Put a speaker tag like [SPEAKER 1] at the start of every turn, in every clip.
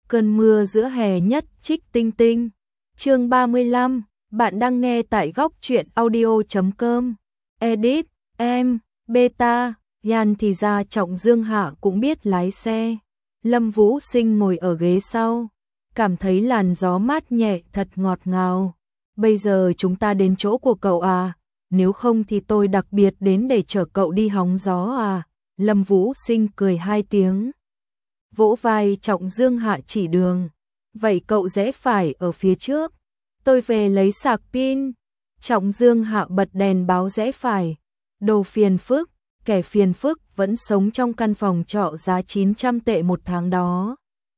[SPEAKER 1] Cơn mưa giữa hè nhất trích tinh tinh. Chương 35, bạn đang nghe tại góc truyện audio.com. Edit, em, beta, Yan thì ra Trọng Dương Hạ cũng biết lái xe. Lâm Vũ Sinh ngồi ở ghế sau, cảm thấy làn gió mát nhẹ thật ngọt ngào. Bây giờ chúng ta đến chỗ của cậu à, nếu không thì tôi đặc biệt đến để chở cậu đi hóng gió à. Lâm Vũ Sinh cười hai tiếng, vỗ vai Trọng Dương Hạ chỉ đường. Vậy cậu rẽ phải ở phía trước, tôi về lấy sạc pin. Trọng Dương Hạ bật đèn báo rẽ phải. Đồ phiền phức, kẻ phiền phức vẫn sống trong căn phòng trọ giá 900 tệ một tháng đó.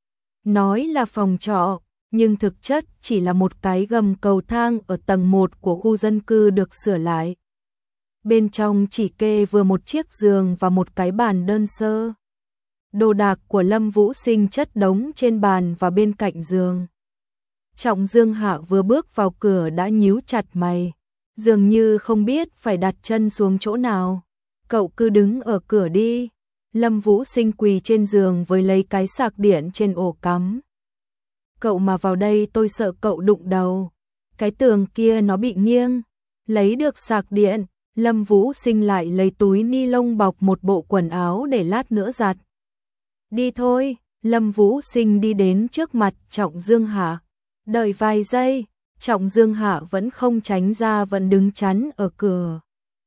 [SPEAKER 1] Nói là phòng trọ, nhưng thực chất chỉ là một cái gầm cầu thang ở tầng 1 của khu dân cư được sửa lại. Bên trong chỉ kê vừa một chiếc giường và một cái bàn đơn sơ. Đồ đạc của Lâm Vũ Sinh chất đống trên bàn và bên cạnh giường. Trọng Dương Hạ vừa bước vào cửa đã nhíu chặt mày, dường như không biết phải đặt chân xuống chỗ nào. Cậu cứ đứng ở cửa đi. Lâm Vũ Sinh quỳ trên giường với lấy cái sạc điện trên ổ cắm. Cậu mà vào đây tôi sợ cậu đụng đầu. Cái tường kia nó bị nghiêng. Lấy được sạc điện, Lâm Vũ Sinh lại lấy túi ni lông bọc một bộ quần áo để lát nữa giặt. Đi thôi. Lâm Vũ Sinh đi đến trước mặt Trọng Dương Hạ. Đợi vài giây, Trọng Dương Hạ vẫn không tránh ra, vẫn đứng chắn ở cửa.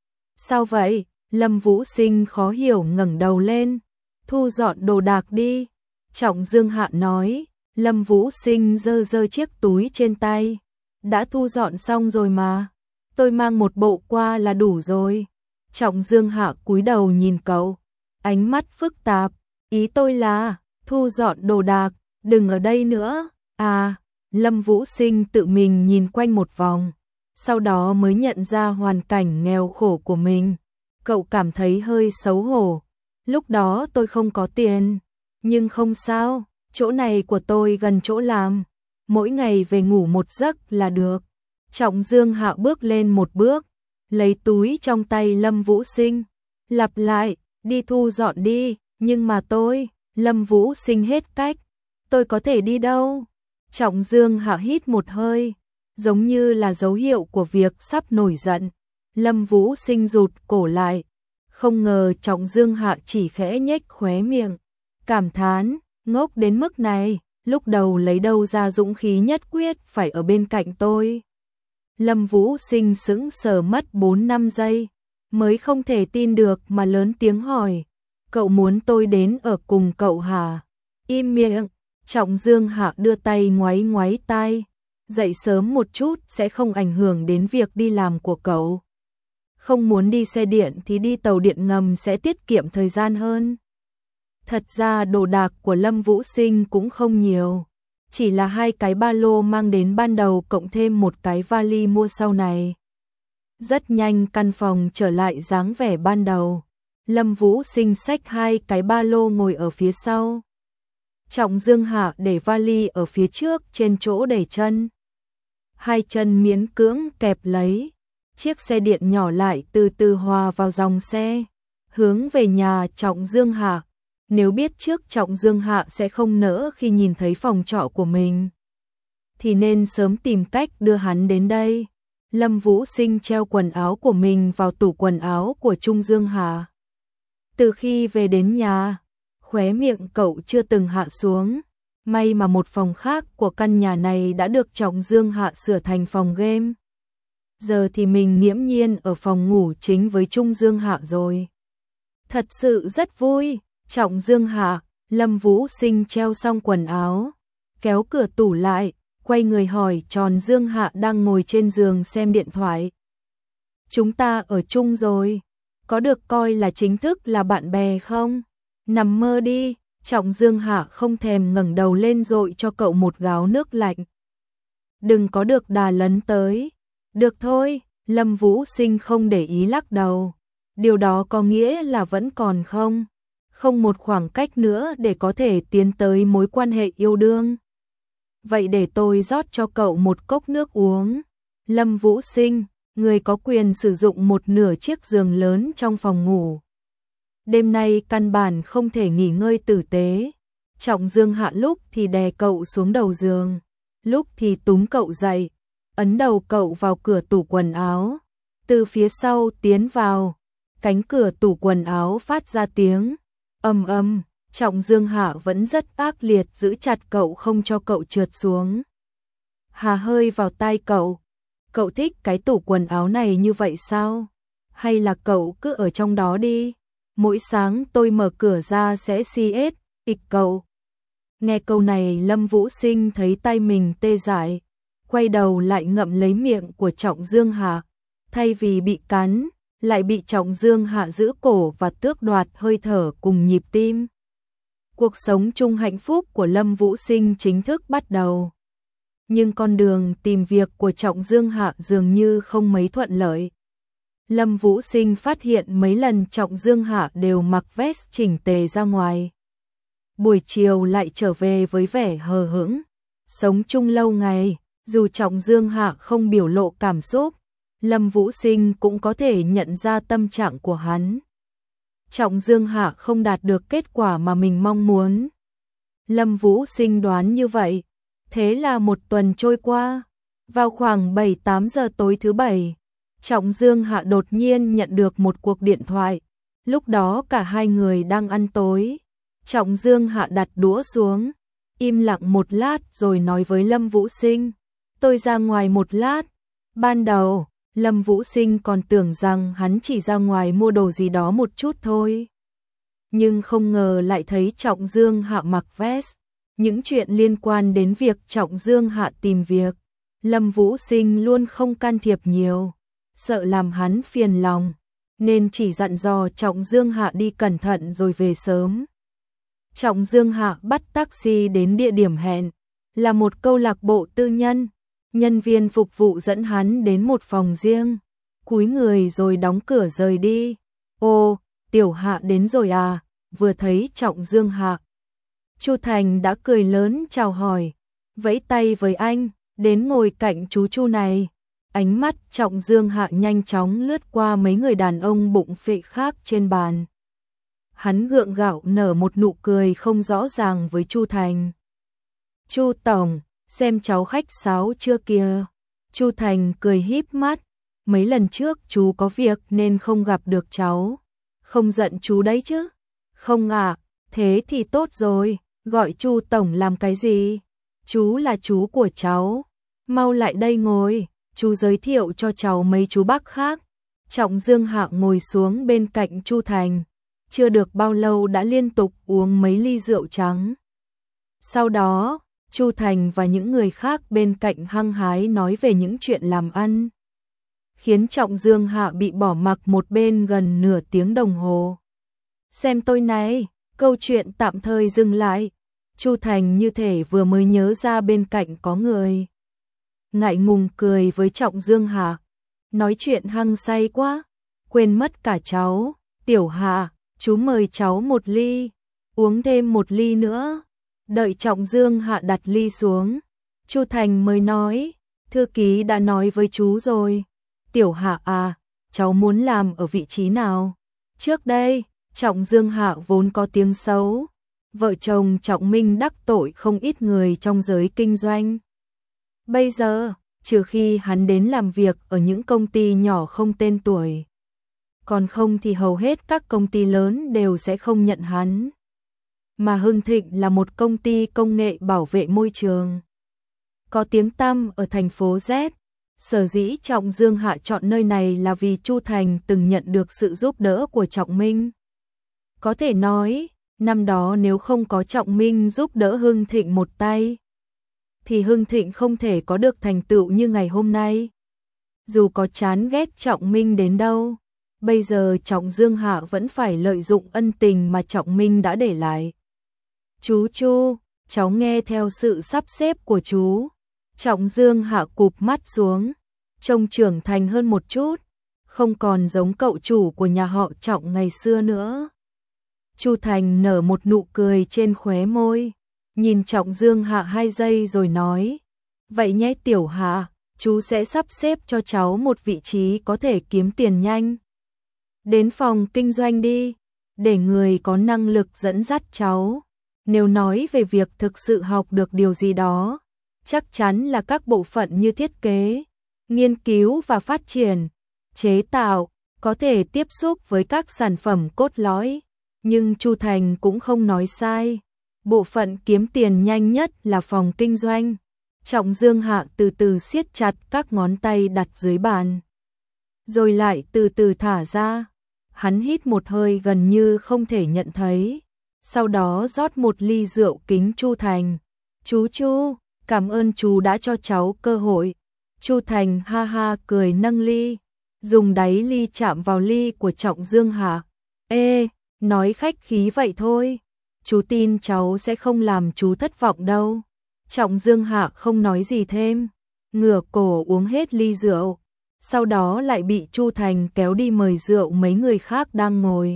[SPEAKER 1] Sao vậy? Lâm Vũ Sinh khó hiểu ngẩng đầu lên. Thu dọn đồ đạc đi. Trọng Dương Hạ nói. Lâm Vũ Sinh giơ giơ chiếc túi trên tay. Đã thu dọn xong rồi mà. Tôi mang một bộ qua là đủ rồi. Trọng Dương Hạ cúi đầu nhìn cậu, ánh mắt phức tạp. Ý tôi là, thu dọn đồ đạc, đừng ở đây nữa. À, Lâm Vũ Sinh tự mình nhìn quanh một vòng, sau đó mới nhận ra hoàn cảnh nghèo khổ của mình. Cậu cảm thấy hơi xấu hổ. Lúc đó tôi không có tiền, nhưng không sao, chỗ này của tôi gần chỗ làm. Mỗi ngày về ngủ một giấc là được. Trọng Dương Hạ bước lên một bước, lấy túi trong tay Lâm Vũ Sinh, lặp lại, đi thu dọn đi. Nhưng mà tôi, Lâm Vũ Sinh hết cách. Tôi có thể đi đâu? Trọng Dương Hạ hít một hơi, giống như là dấu hiệu của việc sắp nổi giận. Lâm Vũ Sinh rụt cổ lại. Không ngờ Trọng Dương Hạ chỉ khẽ nhếch khóe miệng, cảm thán, ngốc đến mức này, lúc đầu lấy đâu ra dũng khí nhất quyết phải ở bên cạnh tôi. Lâm Vũ Sinh sững sờ mất 4-5 giây, mới không thể tin được mà lớn tiếng hỏi. Cậu muốn tôi đến ở cùng cậu hả? Im miệng. Trọng Dương Hạ đưa tay ngoáy ngoáy tai. Dậy sớm một chút sẽ không ảnh hưởng đến việc đi làm của cậu. Không muốn đi xe điện thì đi tàu điện ngầm sẽ tiết kiệm thời gian hơn. Thật ra đồ đạc của Lâm Vũ Sinh cũng không nhiều. Chỉ là 2 cái ba lô mang đến ban đầu cộng thêm một cái vali mua sau này. Rất nhanh căn phòng trở lại dáng vẻ ban đầu. Lâm Vũ Sinh xách 2 cái ba lô ngồi ở phía sau. Trọng Dương Hạ để vali ở phía trước trên chỗ để chân. 2 chân miễn cưỡng kẹp lấy. Chiếc xe điện nhỏ lại từ từ hòa vào dòng xe, hướng về nhà Trọng Dương Hạ. Nếu biết trước Trọng Dương Hạ sẽ không nỡ khi nhìn thấy phòng trọ của mình, thì nên sớm tìm cách đưa hắn đến đây. Lâm Vũ Sinh treo quần áo của mình vào tủ quần áo của Trung Dương Hạ. Từ khi về đến nhà, khóe miệng cậu chưa từng hạ xuống. May mà một phòng khác của căn nhà này đã được Trọng Dương Hạ sửa thành phòng game. Giờ thì mình nghiễm nhiên ở phòng ngủ chính với Trung Dương Hạ rồi. Thật sự rất vui. Trọng Dương Hạ, Lâm Vũ Sinh treo xong quần áo, kéo cửa tủ lại, quay người hỏi Tròn Dương Hạ đang ngồi trên giường xem điện thoại. Chúng ta ở chung rồi, có được coi là chính thức là bạn bè không? Nằm mơ đi. Trọng Dương Hạ không thèm ngẩng đầu lên dội cho cậu một gáo nước lạnh. Đừng có được đà lấn tới. Được thôi. Lâm Vũ Sinh không để ý lắc đầu. Điều đó có nghĩa là vẫn còn không một khoảng cách nữa để có thể tiến tới mối quan hệ yêu đương. Vậy để tôi rót cho cậu một cốc nước uống. Lâm Vũ Sinh, người có quyền sử dụng một nửa chiếc giường lớn trong phòng ngủ. Đêm nay căn bản không thể nghỉ ngơi tử tế. Trọng Dương Hạ lúc thì đè cậu xuống đầu giường, lúc thì túm cậu dậy, ấn đầu cậu vào cửa tủ quần áo, từ phía sau tiến vào, cánh cửa tủ quần áo phát ra tiếng ầm ầm. Trọng Dương Hạ vẫn rất ác liệt giữ chặt cậu không cho cậu trượt xuống. Hà hơi vào tai cậu. Cậu thích cái tủ quần áo này như vậy sao? Hay là cậu cứ ở trong đó đi? Mỗi sáng tôi mở cửa ra sẽ CS, ịch cậu. Nghe câu này Lâm Vũ Sinh thấy tay mình tê dại. Quay đầu lại ngậm lấy miệng của Trọng Dương Hạ. Thay vì bị cắn, lại bị Trọng Dương Hạ giữ cổ và tước đoạt hơi thở cùng nhịp tim. Cuộc sống chung hạnh phúc của Lâm Vũ Sinh chính thức bắt đầu. Nhưng con đường tìm việc của Trọng Dương Hạ dường như không mấy thuận lợi. Lâm Vũ Sinh phát hiện mấy lần Trọng Dương Hạ đều mặc vest chỉnh tề ra ngoài. Buổi chiều lại trở về với vẻ hờ hững. Sống chung lâu ngày, dù Trọng Dương Hạ không biểu lộ cảm xúc, Lâm Vũ Sinh cũng có thể nhận ra tâm trạng của hắn. Trọng Dương Hạ không đạt được kết quả mà mình mong muốn. Lâm Vũ Sinh đoán như vậy. Thế là một tuần trôi qua. Vào khoảng 7-8 giờ tối thứ Bảy, Trọng Dương Hạ đột nhiên nhận được một cuộc điện thoại. Lúc đó cả hai người đang ăn tối. Trọng Dương Hạ đặt đũa xuống, im lặng một lát rồi nói với Lâm Vũ Sinh. Tôi ra ngoài một lát. Ban đầu, Lâm Vũ Sinh còn tưởng rằng hắn chỉ ra ngoài mua đồ gì đó một chút thôi. Nhưng không ngờ lại thấy Trọng Dương Hạ mặc vest. Những chuyện liên quan đến việc Trọng Dương Hạ tìm việc, Lâm Vũ Sinh luôn không can thiệp nhiều, sợ làm hắn phiền lòng, nên chỉ dặn dò Trọng Dương Hạ đi cẩn thận rồi về sớm. Trọng Dương Hạ bắt taxi đến địa điểm hẹn, là một câu lạc bộ tư nhân. Nhân viên phục vụ dẫn hắn đến một phòng riêng, cúi người rồi đóng cửa rời đi. Ô, Tiểu Hạ đến rồi à? Vừa thấy Trọng Dương Hạ, Chu Thành đã cười lớn chào hỏi, vẫy tay với anh, đến ngồi cạnh chú Chu này. Ánh mắt Trọng Dương Hạ nhanh chóng lướt qua mấy người đàn ông bụng phệ khác trên bàn. Hắn gượng gạo nở một nụ cười không rõ ràng với Chu Thành. Chu Tổng, xem cháu khách sáo chưa kìa. Chu Thành cười híp mắt. Mấy lần trước chú có việc nên không gặp được cháu. Không giận chú đấy chứ? Không ạ, thế thì tốt rồi. Gọi Chu Tổng làm cái gì? Chú là chú của cháu. Mau lại đây ngồi, chú giới thiệu cho cháu mấy chú bác khác. Trọng Dương Hạ ngồi xuống bên cạnh Chu Thành. Chưa được bao lâu đã liên tục uống mấy ly rượu trắng. Sau đó, Chu Thành và những người khác bên cạnh hăng hái nói về những chuyện làm ăn, khiến Trọng Dương Hạ bị bỏ mặc một bên gần nửa tiếng đồng hồ. Xem tôi này, câu chuyện tạm thời dừng lại. Chu Thành như thể vừa mới nhớ ra bên cạnh có người. Ngại ngùng cười với Trọng Dương Hạ. Nói chuyện hăng say quá, quên mất cả cháu. Tiểu Hạ, chú mời cháu một ly, uống thêm một ly nữa. Đợi Trọng Dương Hạ đặt ly xuống, Chu Thành mới nói, thư ký đã nói với chú rồi. Tiểu Hạ à, cháu muốn làm ở vị trí nào? Trước đây, Trọng Dương Hạ vốn có tiếng xấu. Vợ chồng Trọng Minh đắc tội không ít người trong giới kinh doanh. Bây giờ, trừ khi hắn đến làm việc ở những công ty nhỏ không tên tuổi, còn không thì hầu hết các công ty lớn đều sẽ không nhận hắn. Mà Hưng Thịnh là một công ty công nghệ bảo vệ môi trường, có tiếng tăm ở thành phố Z. Sở dĩ Trọng Dương Hạ chọn nơi này là vì Chu Thành từng nhận được sự giúp đỡ của Trọng Minh. Có thể nói, năm đó nếu không có Trọng Minh giúp đỡ Hưng Thịnh một tay, thì Hưng Thịnh không thể có được thành tựu như ngày hôm nay. Dù có chán ghét Trọng Minh đến đâu, bây giờ Trọng Dương Hạ vẫn phải lợi dụng ân tình mà Trọng Minh đã để lại. Chú Chu, cháu nghe theo sự sắp xếp của chú. Trọng Dương Hạ cụp mắt xuống, trông trưởng thành hơn một chút, không còn giống cậu chủ của nhà họ Trọng ngày xưa nữa. Chu Thành nở một nụ cười trên khóe môi, nhìn Trọng Dương Hạ 2 giây rồi nói, vậy nhé Tiểu Hạ, chú sẽ sắp xếp cho cháu một vị trí có thể kiếm tiền nhanh. Đến phòng kinh doanh đi, để người có năng lực dẫn dắt cháu. Nếu nói về việc thực sự học được điều gì đó, chắc chắn là các bộ phận như thiết kế, nghiên cứu và phát triển, chế tạo, có thể tiếp xúc với các sản phẩm cốt lõi. Nhưng Chu Thành cũng không nói sai. Bộ phận kiếm tiền nhanh nhất là phòng kinh doanh. Trọng Dương Hạ từ từ siết chặt các ngón tay đặt dưới bàn, rồi lại từ từ thả ra. Hắn hít một hơi gần như không thể nhận thấy, sau đó rót một ly rượu kính Chu Thành. Chu, cảm ơn chú đã cho cháu cơ hội. Chu Thành ha ha cười nâng ly, dùng đáy ly chạm vào ly của Trọng Dương Hạ. Ê, nói khách khí vậy thôi, chú tin cháu sẽ không làm chú thất vọng đâu. Trọng Dương Hạ không nói gì thêm, ngửa cổ uống hết ly rượu, sau đó lại bị Chu Thành kéo đi mời rượu mấy người khác đang ngồi.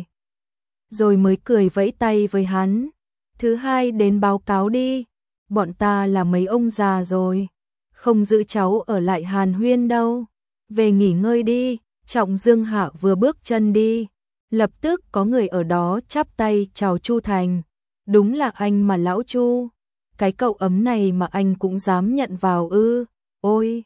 [SPEAKER 1] Rồi mới cười vẫy tay với hắn. Thứ hai đến báo cáo đi, bọn ta là mấy ông già rồi, không giữ cháu ở lại hàn huyên đâu. Về nghỉ ngơi đi. Trọng Dương Hạ vừa bước chân đi, lập tức có người ở đó chắp tay chào Chu Thành. Đúng là anh mà lão Chu, cái cậu ấm này mà anh cũng dám nhận vào ư? Ôi!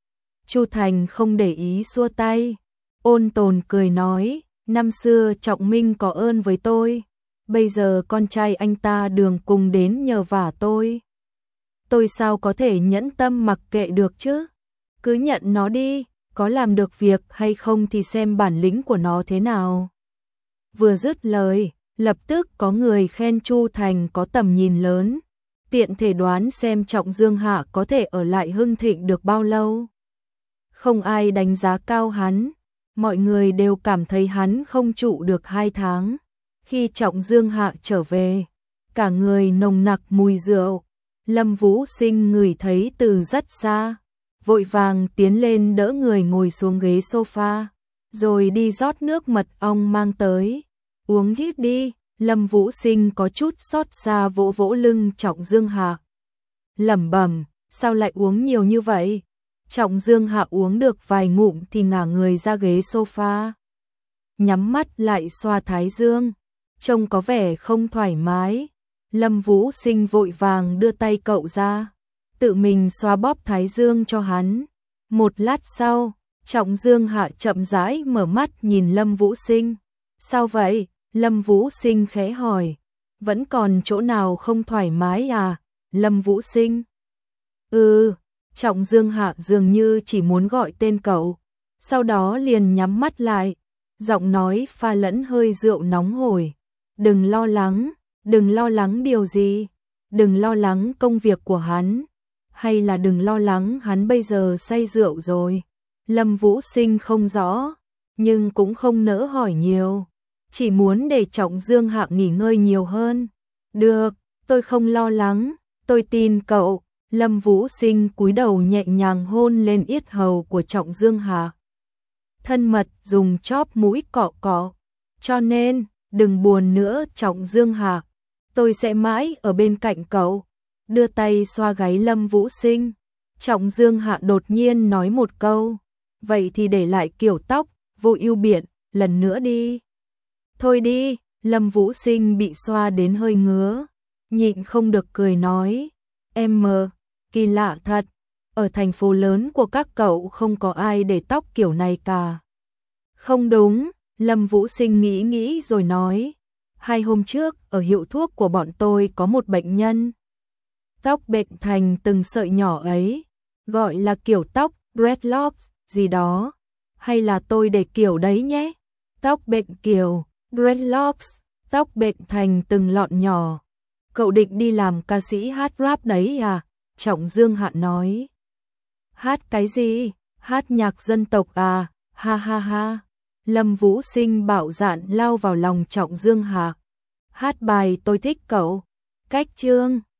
[SPEAKER 1] Chu Thành không để ý xua tay, ôn tồn cười nói, năm xưa Trọng Minh có ơn với tôi, bây giờ con trai anh ta Đường cùng đến nhờ vả tôi. Tôi sao có thể nhẫn tâm mặc kệ được chứ? Cứ nhận nó đi, có làm được việc hay không thì xem bản lĩnh của nó thế nào. Vừa dứt lời, lập tức có người khen Chu Thành có tầm nhìn lớn, tiện thể đoán xem Trọng Dương Hạ có thể ở lại Hưng Thịnh được bao lâu. Không ai đánh giá cao hắn, mọi người đều cảm thấy hắn không trụ được 2 tháng. Khi Trọng Dương Hạ trở về, cả người nồng nặc mùi rượu, Lâm Vũ Sinh ngửi thấy từ rất xa, vội vàng tiến lên đỡ người ngồi xuống ghế sofa, rồi đi rót nước mật ong mang tới. Uống ít đi. Lâm Vũ Sinh có chút xót xa vỗ vỗ lưng Trọng Dương Hạ, lẩm bẩm, sao lại uống nhiều như vậy? Trọng Dương Hạ uống được vài ngụm thì ngả người ra ghế sofa, nhắm mắt lại xoa thái dương, trông có vẻ không thoải mái. Lâm Vũ Sinh vội vàng đưa tay cậu ra, tự mình xoa bóp thái dương cho hắn. Một lát sau, Trọng Dương Hạ chậm rãi mở mắt nhìn Lâm Vũ Sinh. Sao vậy? Lâm Vũ Sinh khẽ hỏi. Vẫn còn chỗ nào không thoải mái à? Lâm Vũ Sinh. Trọng Dương Hạ dường như chỉ muốn gọi tên cậu, sau đó liền nhắm mắt lại, giọng nói pha lẫn hơi rượu nóng hổi. Đừng lo lắng điều gì? Đừng lo lắng công việc của hắn, hay là đừng lo lắng hắn bây giờ say rượu rồi? Lâm Vũ Sinh không rõ, nhưng cũng không nỡ hỏi nhiều, chỉ muốn để Trọng Dương Hạ nghỉ ngơi nhiều hơn. Được, tôi không lo lắng, tôi tin cậu. Lâm Vũ Sinh cúi đầu nhẹ nhàng hôn lên yết hầu của Trọng Dương Hạ, thân mật dùng chóp mũi cọ cọ. Cho nên, đừng buồn nữa Trọng Dương Hạ, tôi sẽ mãi ở bên cạnh cậu. Đưa tay xoa gáy Lâm Vũ Sinh, Trọng Dương Hạ đột nhiên nói một câu, vậy thì để lại kiểu tóc vô ưu biện lần nữa đi. Thôi đi. Lâm Vũ Sinh bị xoa đến hơi ngứa, nhịn không được cười nói, kỳ lạ thật, ở thành phố lớn của các cậu không có ai để tóc kiểu này cả. Không đúng. Lâm Vũ Sinh nghĩ rồi nói, 2 hôm trước ở hiệu thuốc của bọn tôi có một bệnh nhân, tóc bệnh thành từng sợi nhỏ ấy, gọi là kiểu tóc dreadlocks gì đó, hay là tôi để kiểu đấy nhé. Tóc bệnh kiểu dreadlocks, tóc bệnh thành từng lọn nhỏ. Cậu định đi làm ca sĩ hát rap đấy à? Trọng Dương Hạ nói. Hát cái gì? Hát nhạc dân tộc à? Ha ha ha. Lâm Vũ Sinh bạo dạn lao vào lòng Trọng Dương Hạ. Hát bài tôi thích cậu. Cách chương